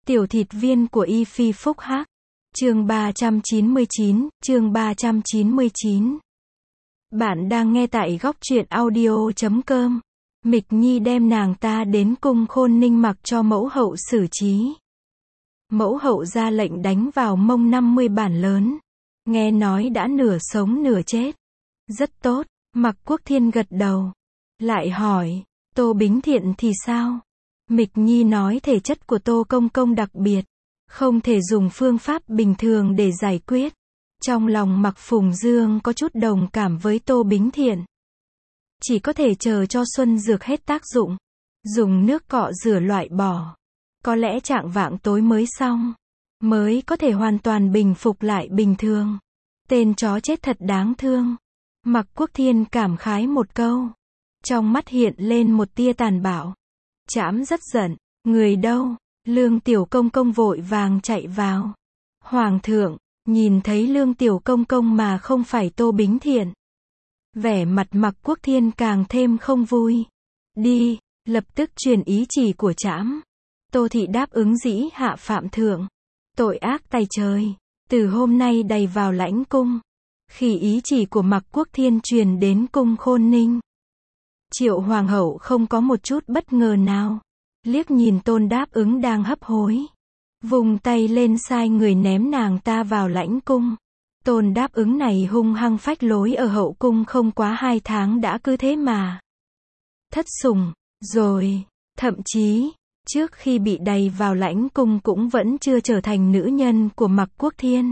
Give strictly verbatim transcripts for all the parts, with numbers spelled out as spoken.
Tiểu thịt viên của Y Phi Phúc Hắc. Chương ba trăm chín mươi chín, chương ba trăm chín mươi chín. Bạn đang nghe tại góc truyện audio chấm com. Mịch Nhi đem nàng ta đến cung Khôn Ninh mặc cho mẫu hậu xử trí. Mẫu hậu ra lệnh đánh vào mông năm mươi bản lớn. Nghe nói đã nửa sống nửa chết. Rất tốt, Mặc Quốc Thiên gật đầu. Lại hỏi, Tô Bính Thiện thì sao? Mịch Nhi nói thể chất của Tô Công Công đặc biệt, không thể dùng phương pháp bình thường để giải quyết. Trong lòng Mặc Phùng Dương có chút đồng cảm với Tô Bính Thiện. Chỉ có thể chờ cho xuân dược hết tác dụng, dùng nước cọ rửa loại bỏ. Có lẽ trạng vạng tối mới xong, mới có thể hoàn toàn bình phục lại bình thường. Tên chó chết thật đáng thương. Mặc Quốc Thiên cảm khái một câu. Trong mắt hiện lên một tia tàn bạo. Trẫm rất giận. Người đâu? Lương Tiểu Công Công vội vàng chạy vào. Hoàng thượng, nhìn thấy Lương Tiểu Công Công mà không phải Tô Bính Thiện. Vẻ mặt Mặc Quốc Thiên càng thêm không vui. Đi, lập tức truyền ý chỉ của trẫm. Tô thị đáp ứng dĩ hạ phạm thượng. Tội ác tày trời, từ hôm nay đầy vào lãnh cung. Khi ý chỉ của Mặc Quốc Thiên truyền đến cung Khôn Ninh, Triệu Hoàng hậu không có một chút bất ngờ nào. Liếc nhìn Tôn đáp ứng đang hấp hối, vùng tay lên sai người ném nàng ta vào lãnh cung. Tôn đáp ứng này hung hăng phách lối ở hậu cung không quá hai tháng đã cứ thế mà thất sủng, rồi, thậm chí, trước khi bị đày vào lãnh cung cũng vẫn chưa trở thành nữ nhân của Mặc Quốc Thiên.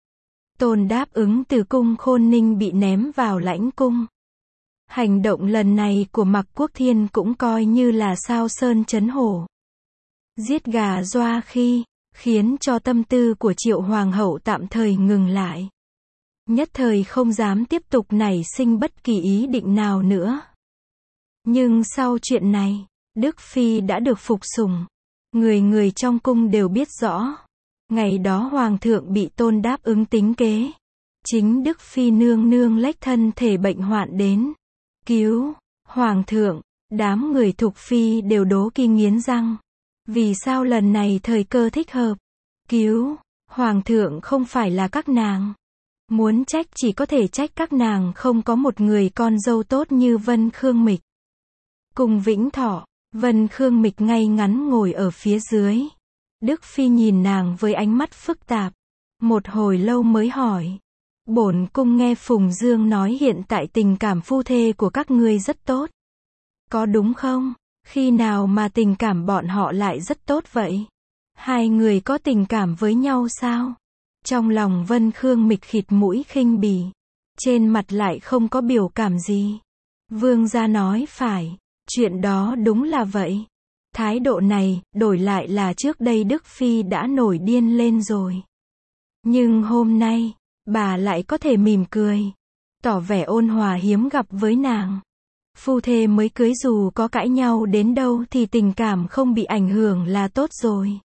Tôn đáp ứng từ cung Khôn Ninh bị ném vào lãnh cung. Hành động lần này của Mặc Quốc Thiên cũng coi như là sao sơn chấn hổ. Giết gà doa khi, khiến cho tâm tư của Triệu Hoàng hậu tạm thời ngừng lại. Nhất thời không dám tiếp tục nảy sinh bất kỳ ý định nào nữa. Nhưng sau chuyện này, Đức Phi đã được phục sủng. Người người trong cung đều biết rõ. Ngày đó Hoàng thượng bị Tôn đáp ứng tính kế. Chính Đức Phi nương nương lách thân thể bệnh hoạn đến cứu. Hoàng thượng, đám người Thục Phi đều đố kỵ nghiến răng. Vì sao lần này thời cơ thích hợp? Cứu. Hoàng thượng không phải là các nàng. Muốn trách chỉ có thể trách các nàng không có một người con dâu tốt như Vân Khương Mịch. Cùng Vĩnh Thọ, Vân Khương Mịch ngay ngắn ngồi ở phía dưới. Đức Phi nhìn nàng với ánh mắt phức tạp. Một hồi lâu mới hỏi. Bổn cung nghe Phùng Dương nói hiện tại tình cảm phu thê của các ngươi rất tốt. Có đúng không? Khi nào mà tình cảm bọn họ lại rất tốt vậy? Hai người có tình cảm với nhau sao? Trong lòng Vân Khương Mịch khịt mũi khinh bỉ. Trên mặt lại không có biểu cảm gì. Vương gia nói phải. Chuyện đó đúng là vậy. Thái độ này, đổi lại là trước đây Đức Phi đã nổi điên lên rồi. Nhưng hôm nay, bà lại có thể mỉm cười, tỏ vẻ ôn hòa hiếm gặp với nàng. Phu thê mới cưới dù có cãi nhau đến đâu thì tình cảm không bị ảnh hưởng là tốt rồi.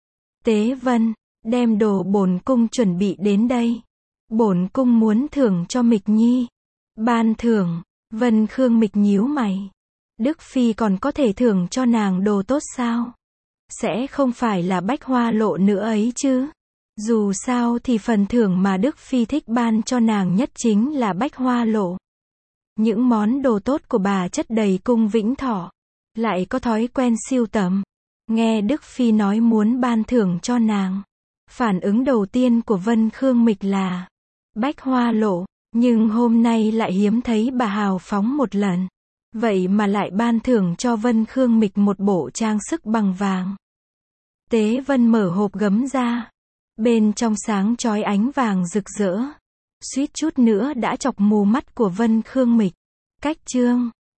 Tế Vân, đem đồ bổn cung chuẩn bị đến đây. Bổn cung muốn thưởng cho Mịch Nhi. Ban thưởng. Vân Khương Mịch nhíu mày. Đức Phi còn có thể thưởng cho nàng đồ tốt sao? Sẽ không phải là bách hoa lộ nữa ấy chứ? Dù sao thì phần thưởng mà Đức Phi thích ban cho nàng nhất chính là bách hoa lộ. Những món đồ tốt của bà chất đầy cung Vĩnh Thọ. Lại có thói quen sưu tầm. Nghe Đức Phi nói muốn ban thưởng cho nàng. Phản ứng đầu tiên của Vân Khương Mịch là bách hoa lộ. Nhưng hôm nay lại hiếm thấy bà hào phóng một lần. Vậy mà lại ban thưởng cho Vân Khương Mịch một bộ trang sức bằng vàng. Tế Vân mở hộp gấm ra. Bên trong sáng chói ánh vàng rực rỡ. Suýt chút nữa đã chọc mù mắt của Vân Khương Mịch. Cách chương.